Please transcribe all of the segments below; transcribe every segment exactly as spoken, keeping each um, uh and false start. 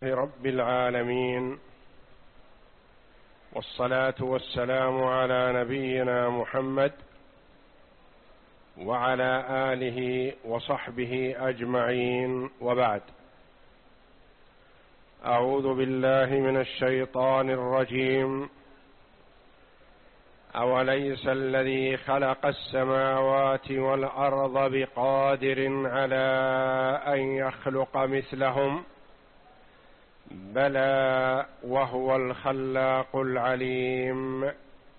رب العالمين، والصلاة والسلام على نبينا محمد وعلى آله وصحبه أجمعين، وبعد. أعوذ بالله من الشيطان الرجيم. أوليس الذي خلق السماوات والأرض بقادر على أن يخلق مثلهم؟ بلى وهو الخلاق العليم.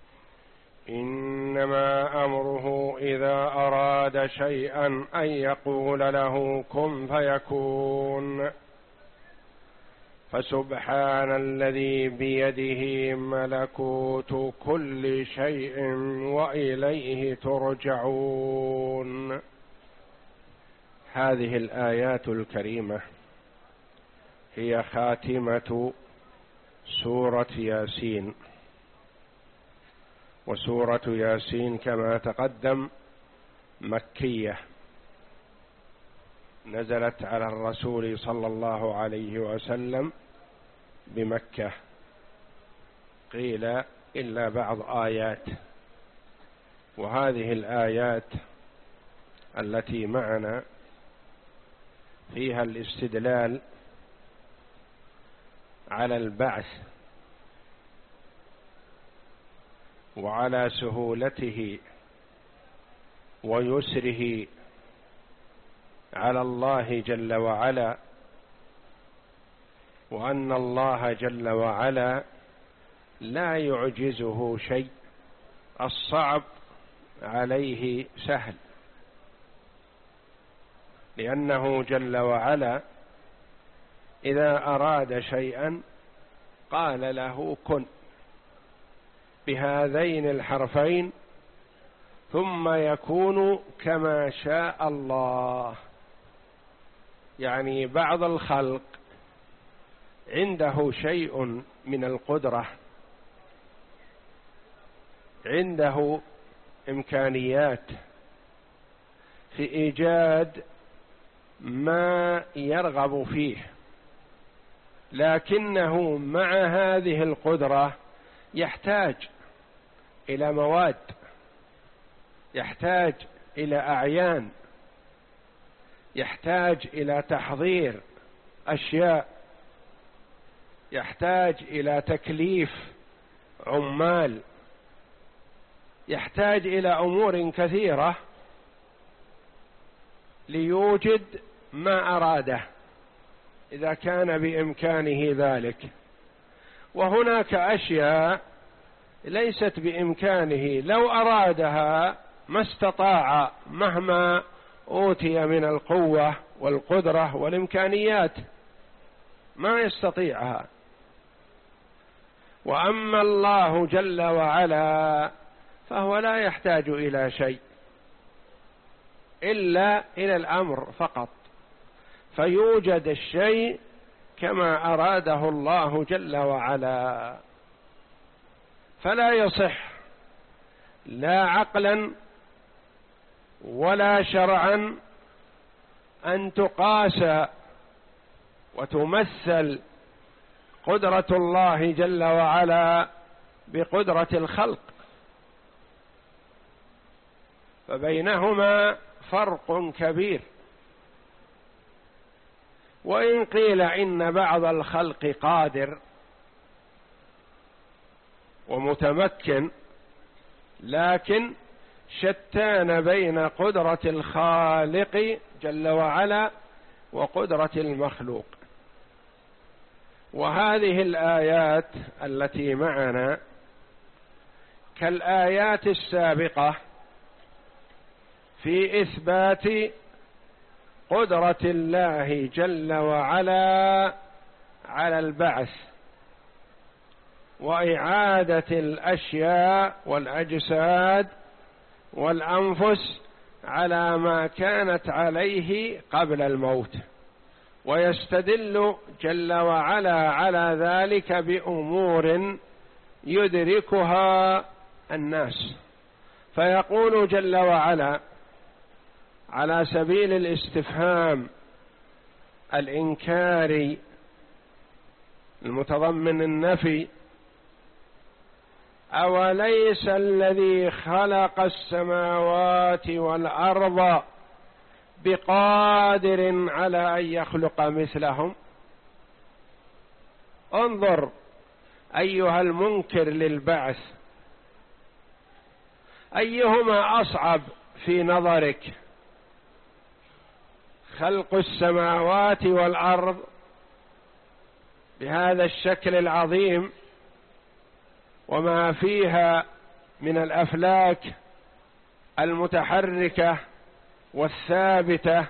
إنما أمره إذا أراد شيئا أن يقول له كن فيكون. فسبحان الذي بيده ملكوت كل شيء وإليه ترجعون. هذه الآيات الكريمة هي خاتمة سورة ياسين، وسورة ياسين كما تقدم مكية، نزلت على الرسول صلى الله عليه وسلم بمكة، قيل إلا بعض آيات. وهذه الآيات التي معنا فيها الاستدلال على البعث وعلى سهولته ويسره على الله جل وعلا، وأن الله جل وعلا لا يعجزه شيء، الصعب عليه سهل، لأنه جل وعلا إذا أراد شيئا قال له كن بهذين الحرفين ثم يكون كما شاء الله. يعني بعض الخلق عنده شيء من القدرة، عنده إمكانيات في إيجاد ما يرغب فيه، لكنه مع هذه القدرة يحتاج إلى مواد، يحتاج إلى أعيان، يحتاج إلى تحضير أشياء، يحتاج إلى تكليف عمال، يحتاج إلى أمور كثيرة ليوجد ما أراده إذا كان بإمكانه ذلك. وهناك أشياء ليست بإمكانه، لو أرادها ما استطاع مهما أوتي من القوة والقدرة والإمكانيات، ما يستطيعها. وأما الله جل وعلا فهو لا يحتاج إلى شيء إلا إلى الأمر فقط، فيوجد الشيء كما أراده الله جل وعلا. فلا يصح لا عقلا ولا شرعا أن تقاس وتمثل قدرة الله جل وعلا بقدرة الخلق، فبينهما فرق كبير. وإن قيل إن بعض الخلق قادر ومتمكن، لكن شتان بين قدرة الخالق جل وعلا وقدرة المخلوق. وهذه الآيات التي معنا كالآيات السابقة في إثبات قدرة الله جل وعلا على البعث وإعادة الأشياء والأجساد والأنفس على ما كانت عليه قبل الموت، ويستدل جل وعلا على ذلك بأمور يدركها الناس. فيقول جل وعلا على سبيل الاستفهام الإنكاري المتضمن النفي: أوليس الذي خلق السماوات والأرض بقادر على أن يخلق مثلهم؟ انظر أيها المنكر للبعث، أيهما أصعب في نظرك، خلق السماوات والأرض بهذا الشكل العظيم وما فيها من الأفلاك المتحركة والثابتة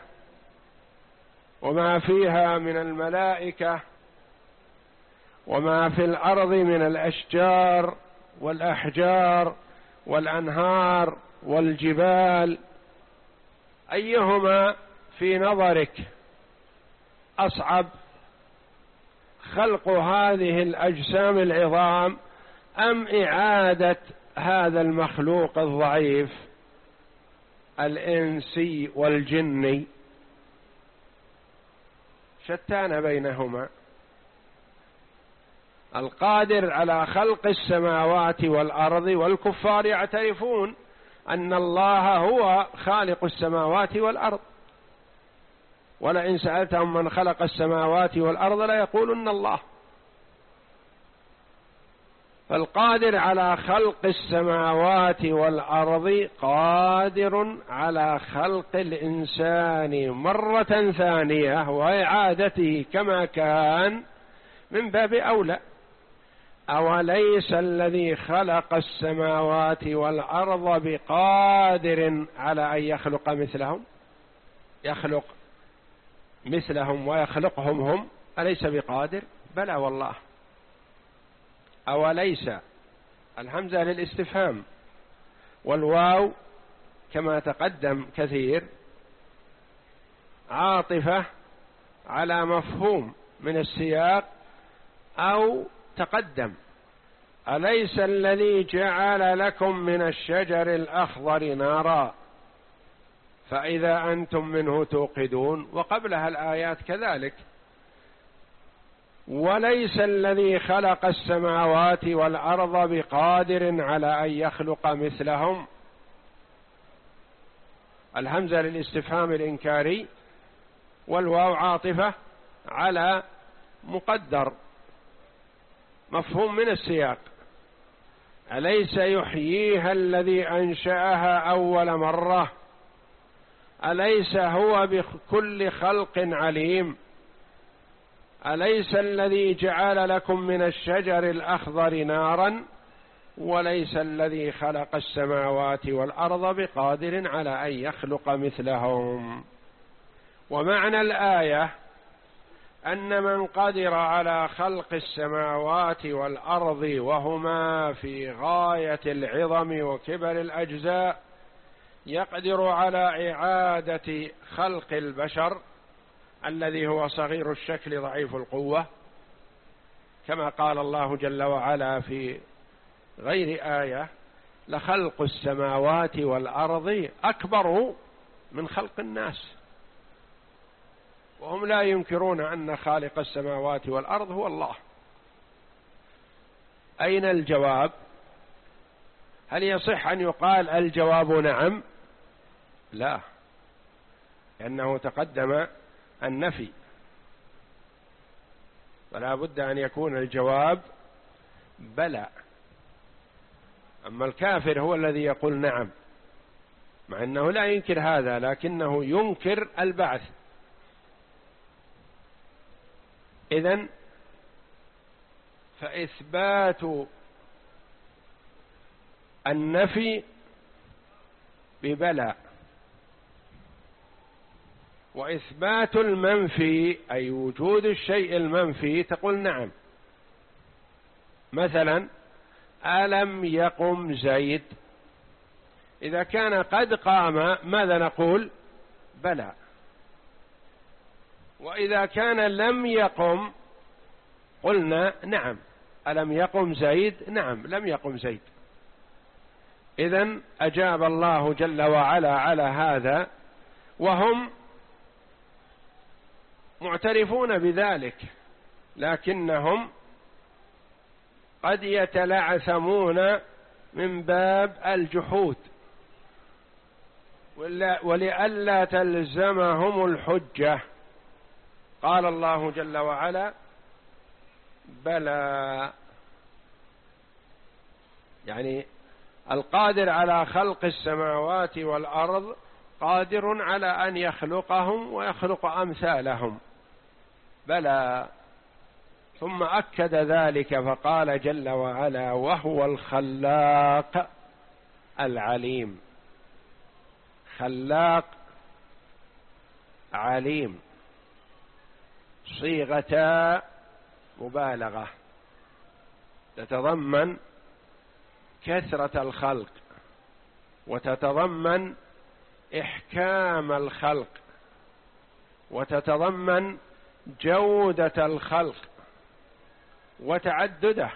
وما فيها من الملائكة وما في الأرض من الأشجار والأحجار والأنهار والجبال، أيهما في نظرك أصعب، خلق هذه الأجسام العظام أم إعادة هذا المخلوق الضعيف الإنسي والجني؟ شتان بينهما. القادر على خلق السماوات والأرض، والكفار يعترفون أن الله هو خالق السماوات والأرض، ولئن سألتهم من خلق السماوات والأرض ليقولن الله. فالقادر على خلق السماوات والأرض قادر على خلق الإنسان مرة ثانية وإعادته كما كان من باب أولى. أوليس الذي خلق السماوات والأرض بقادر على أن يخلق مثلهم، يخلق مثلهم ويخلقهم هم، أليس بقادر؟ بلى والله. أوليس الهمزة للاستفهام، والواو كما تقدم كثير عاطفة على مفهوم من السياق أو تقدم. أليس الذي جعل لكم من الشجر الأخضر نارا فإذا أنتم منه توقدون، وقبلها الآيات كذلك. وليس الذي خلق السماوات والأرض بقادر على أن يخلق مثلهم، الهمزة للاستفهام الإنكاري، والواو عاطفة على مقدر مفهوم من السياق. أليس يحييها الذي أنشأها أول مرة، أليس هو بكل خلق عليم، أليس الذي جعل لكم من الشجر الأخضر نارا، وليس الذي خلق السماوات والأرض بقادر على أن يخلق مثلهم. ومعنى الآية أن من قدر على خلق السماوات والأرض وهما في غاية العظم وكبر الأجزاء يقدر على إعادة خلق البشر الذي هو صغير الشكل ضعيف القوة، كما قال الله جل وعلا في غير آية: لخلق السماوات والأرض أكبر من خلق الناس. وهم لا ينكرون أن خالق السماوات والأرض هو الله. أين الجواب؟ هل يصح أن يقال الجواب نعم؟ لا، لأنه تقدم النفي، فلا بد أن يكون الجواب بلى. أما الكافر هو الذي يقول نعم، مع أنه لا ينكر هذا، لكنه ينكر البعث. إذن فإثبات النفي ببلى، وإثبات المنفي أي وجود الشيء المنفي تقول نعم. مثلا: ألم يقم زيد، إذا كان قد قام ماذا نقول؟ بلى. وإذا كان لم يقم قلنا نعم. ألم يقم زيد؟ نعم لم يقم زيد. إذن أجاب الله جل وعلا على هذا، وهم معترفون بذلك، لكنهم قد يتلعثمون من باب الجحود ولئلا تلزمهم الحجة. قال الله جل وعلا: بلى، يعني القادر على خلق السماوات والأرض قادر على أن يخلقهم ويخلق أمثالهم، بلى. ثم أكد ذلك فقال جل وعلا: وهو الخلاق العليم. خلاق عليم صيغة مبالغة تتضمن كثرة الخلق وتتضمن إحكام الخلق وتتضمن جودة الخلق وتعدده.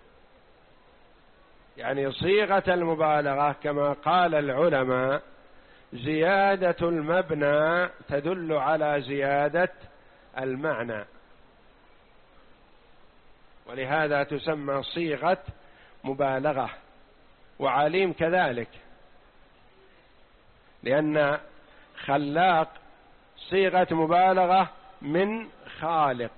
يعني صيغة المبالغة كما قال العلماء زيادة المبنى تدل على زيادة المعنى، ولهذا تسمى صيغة مبالغة. وعليم كذلك، لأن خلاق صيغة مبالغة من خالق،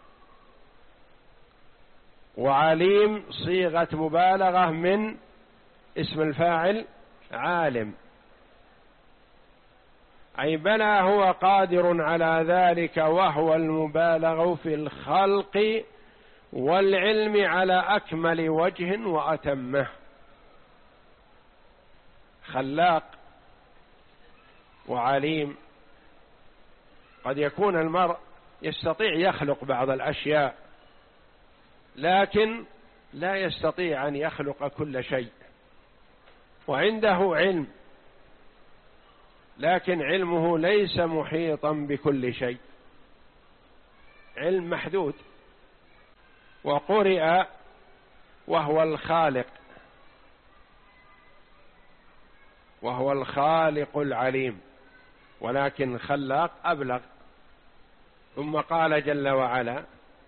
وعليم صيغة مبالغة من اسم الفاعل عالم. أي بلى هو قادر على ذلك، وهو المبالغ في الخلق والعلم على أكمل وجه وأتمه. خلاق وعليم. قد يكون المرء يستطيع يخلق بعض الأشياء لكن لا يستطيع أن يخلق كل شيء، وعنده علم لكن علمه ليس محيطا بكل شيء، علم محدود. وقرئ وهو الخالق، وهو الخالق العليم، ولكن خلاق أبلغ. ثم قال جل وعلا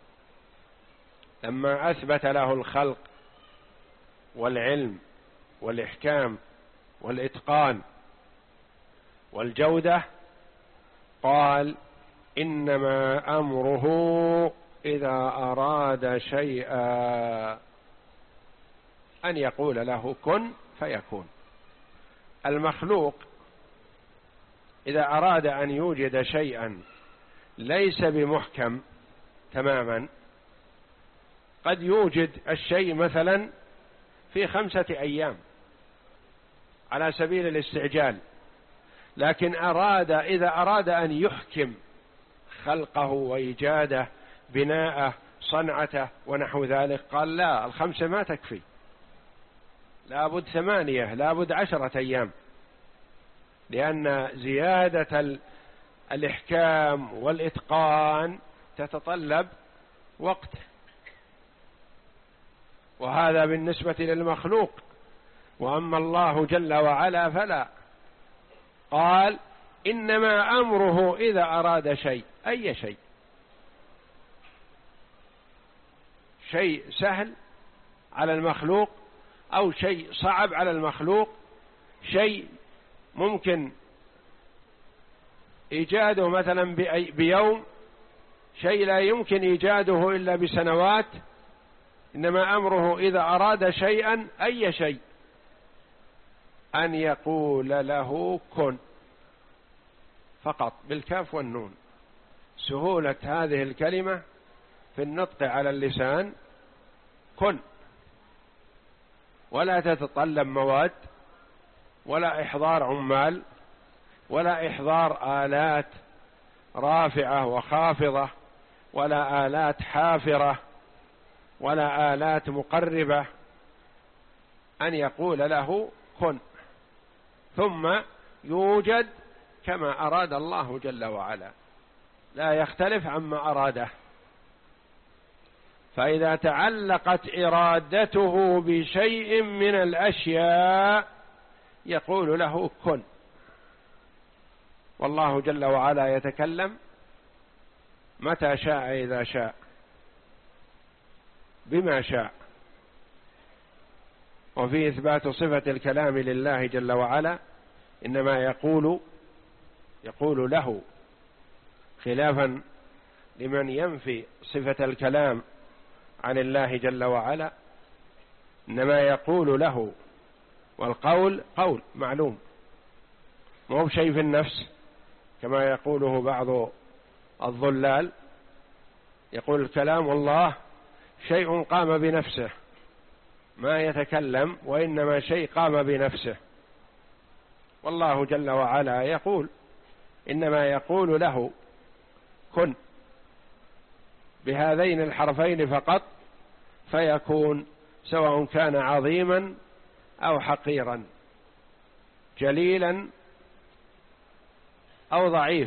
لما أثبت له الخلق والعلم والإحكام والإتقان والجودة، قال: إنما أمره إذا أراد شيئا أن يقول له كن فيكون. المخلوق إذا أراد أن يوجد شيئا ليس بمحكم تماما، قد يوجد الشيء مثلا في خمسة أيام على سبيل الاستعجال، لكن أراد إذا أراد أن يحكم خلقه وإيجاده بناءه صنعته ونحو ذلك، قال لا، الخمسة ما تكفي، لابد ثمانية، لابد عشرة أيام، لأن زيادة الإحكام والإتقان تتطلب وقت. وهذا بالنسبة للمخلوق. وأما الله جل وعلا فلا، قال: إنما أمره إذا أراد شيء، أي شيء، شيء سهل على المخلوق أو شيء صعب على المخلوق، شيء ممكن إيجاده مثلا بيوم، شيء لا يمكن إيجاده إلا بسنوات. إنما أمره إذا أراد شيئا، أي شيء، أن يقول له كن، فقط بالكاف والنون. سهولة هذه الكلمة في النطق على اللسان، كن، ولا تتطلب مواد ولا إحضار عمال ولا إحضار آلات رافعة وخافضة ولا آلات حافرة ولا آلات مقربة. أن يقول له كن، ثم يوجد كما أراد الله جل وعلا، لا يختلف عما أراده. فإذا تعلقت إرادته بشيء من الأشياء يقول له كن. والله جل وعلا يتكلم متى شاء إذا شاء بما شاء، وفي إثبات صفة الكلام لله جل وعلا إنما يقول يقول له، خلافا لمن ينفي صفة الكلام عن الله جل وعلا، إنما يقول له، والقول قول معلوم مو بشيء في النفس كما يقوله بعض الضلال، يقول الكلام الله شيء قام بنفسه ما يتكلم، وإنما شيء قام بنفسه. والله جل وعلا يقول إنما يقول له كن بهذين الحرفين فقط فيكون، سواء كان عظيما أو حقيرا، جليلا أو ضعيف،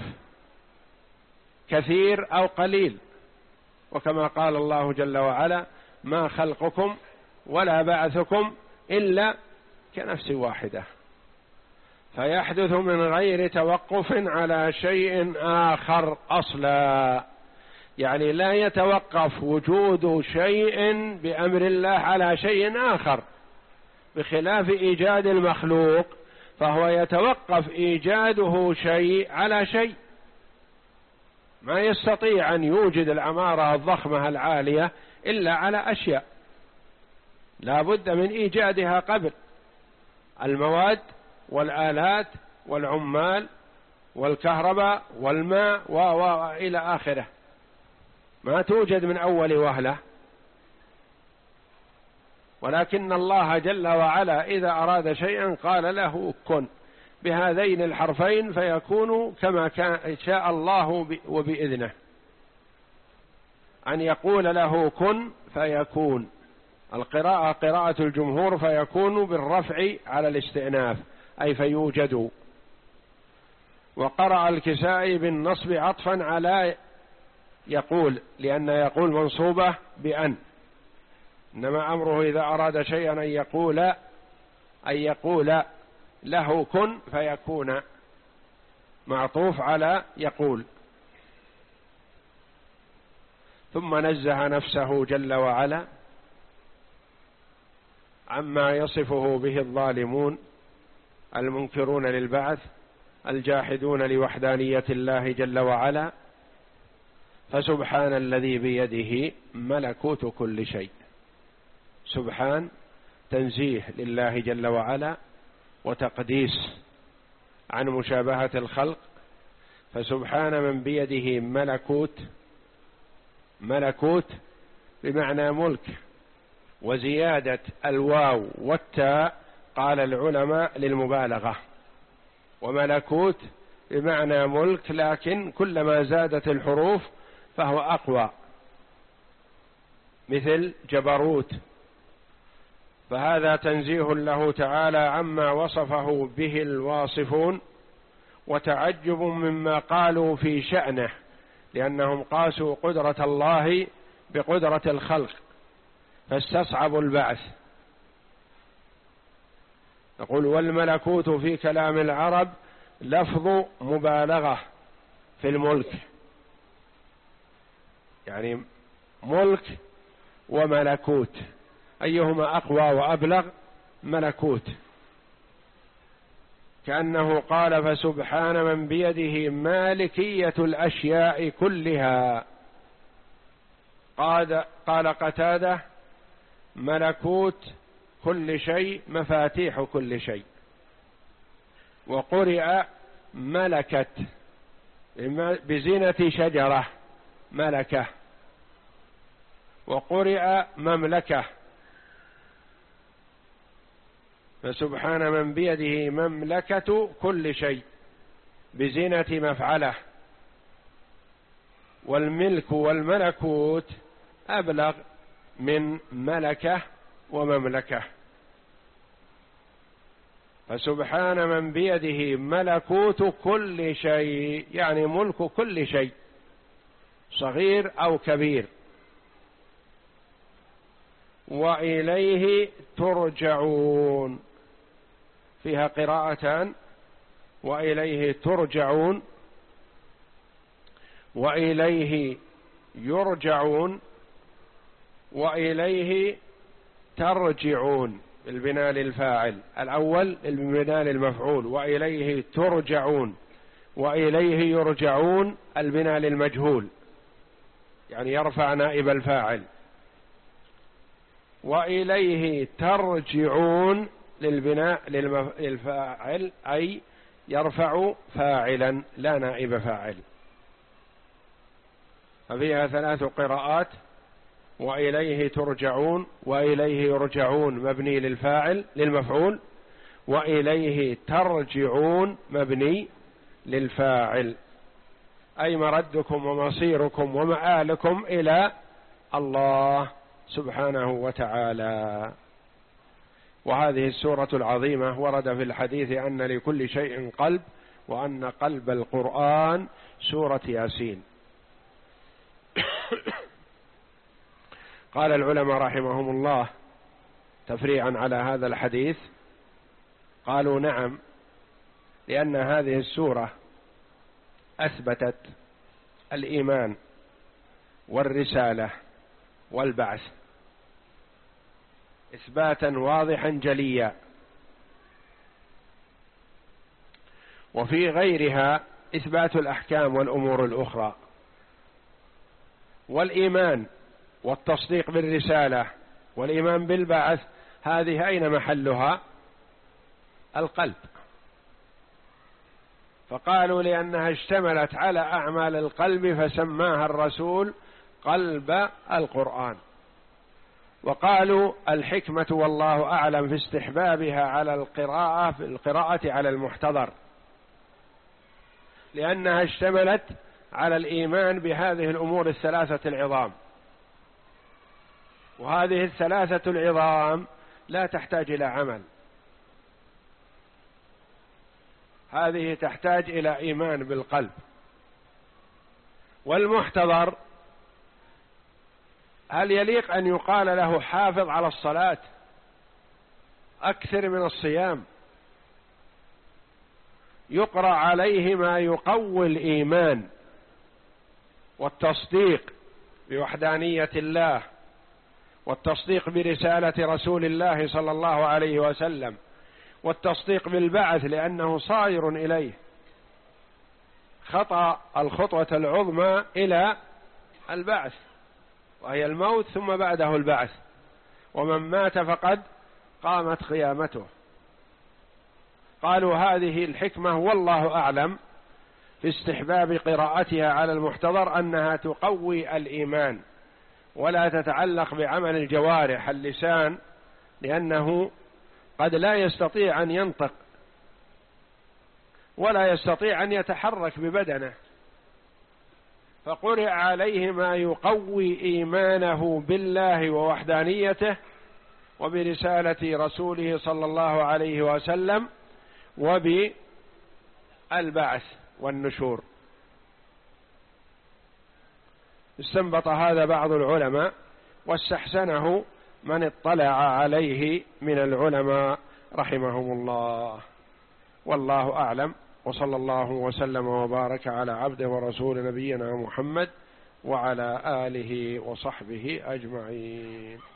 كثير أو قليل. وكما قال الله جل وعلا ما خلقكم ولا بعثكم إلا كنفس واحدة، فيحدث من غير توقف على شيء آخر أصلا، يعني لا يتوقف وجود شيء بأمر الله على شيء آخر، بخلاف إيجاد المخلوق فهو يتوقف إيجاده شيء على شيء، ما يستطيع أن يوجد العمارة الضخمة العالية إلا على أشياء لا بد من إيجادها قبل، المواد والآلات والعمال والكهرباء والماء وإلى آخره، ما توجد من أول وهلة. ولكن الله جل وعلا إذا أراد شيئا قال له كن بهذين الحرفين فيكون كما كان شاء الله وبإذنه، أن يقول له كن فيكون. القراءة قراءة الجمهور فيكون بالرفع على الاستئناف أي فيوجد، وقرأ الكسائي بالنصب عطفا على يقول، لأن يقول منصوبة بأن، إنما أمره إذا أراد شيئا أن يقول أن يقول له كن فيكون، معطوف على يقول. ثم نزه نفسه جل وعلا عما يصفه به الظالمون المنكرون للبعث الجاحدون لوحدانية الله جل وعلا، فسبحان الذي بيده ملكوت كل شيء. سبحان تنزيه لله جل وعلا وتقديس عن مشابهة الخلق، فسبحان من بيده ملكوت، ملكوت بمعنى ملك، وزيادة الواو والتاء قال العلماء للمبالغة، وملكوت بمعنى ملك، لكن كلما زادت الحروف فهو أقوى، مثل جبروت. فهذا تنزيه له تعالى عما وصفه به الواصفون، وتعجب مما قالوا في شأنه، لأنهم قاسوا قدرة الله بقدرة الخلق فاستصعبوا البعث. نقول والملكوت في كلام العرب لفظ مبالغة في الملك، يعني ملك وملكوت أيهما أقوى وأبلغ؟ ملكوت. كأنه قال فسبحان من بيده مالكية الأشياء كلها. قال, قال قتادة ملكوت كل شيء مفاتيح كل شيء. وقرئ ملكت بزينة شجرة ملكة، وقرئ مملكة. فسبحان من بيده مملكة كل شيء بزينة مفعله. والملك والملكوت أبلغ من ملكة ومملكة. فسبحان من بيده ملكوت كل شيء، يعني ملك كل شيء صغير أو كبير. وإليه ترجعون، فيها قراءتان، وإليه ترجعون وإليه يرجعون وإليه ترجعون، بالبناء للفاعل، الأول بالبناء للمفعول، وإليه ترجعون، وإليه يرجعون البناء للمجهول يعني يرفع نائب الفاعل، وإليه ترجعون للبناء للفاعل أي يرفع فاعلا لا نائب فاعل. ففيها ثلاث قراءات: وإليه ترجعون، وإليه يرجعون مبني للفاعل للمفعول، وإليه ترجعون مبني للفاعل، أي مردكم ومصيركم ومآلكم إلى الله سبحانه وتعالى. وهذه السورة العظيمة ورد في الحديث أن لكل شيء قلب، وأن قلب القرآن سورة ياسين. قال العلماء رحمهم الله تفريعا على هذا الحديث، قالوا نعم، لأن هذه السورة أثبتت الإيمان والرسالة والبعث إثباتا واضحا جليا، وفي غيرها إثبات الأحكام والأمور الأخرى. والإيمان والتصديق بالرسالة والإيمان بالبعث هذه أين محلها؟ القلب. فقالوا لأنها اشتملت على أعمال القلب فسماها الرسول قلب القرآن. وقالوا الحكمة والله أعلم في استحبابها على القراءة في القراءة على المحتضر، لأنها اشتملت على الإيمان بهذه الأمور الثلاثة العظام، وهذه الثلاثة العظام لا تحتاج إلى عمل، هذه تحتاج إلى إيمان بالقلب. والمحتضر هل يليق أن يقال له حافظ على الصلاة، أكثر من الصيام، يقرأ عليه ما يقوي الإيمان والتصديق بوحدانية الله والتصديق برسالة رسول الله صلى الله عليه وسلم والتصديق بالبعث لأنه صائر إليه، خطأ الخطوة العظمى إلى البعث وهي الموت ثم بعده البعث، ومن مات فقد قامت قيامته. قالوا هذه الحكمة والله أعلم في استحباب قراءتها على المحتضر أنها تقوي الإيمان ولا تتعلق بعمل الجوارح اللسان، لأنه قد لا يستطيع أن ينطق ولا يستطيع أن يتحرك ببدنه، فقرئ عليه ما يقوي إيمانه بالله ووحدانيته وبرسالة رسوله صلى الله عليه وسلم وبالبعث والنشور. استنبط هذا بعض العلماء واستحسنه من اطلع عليه من العلماء رحمهم الله، والله أعلم. وصلى الله وسلم وبارك على عبده ورسول نبينا محمد وعلى آله وصحبه أجمعين.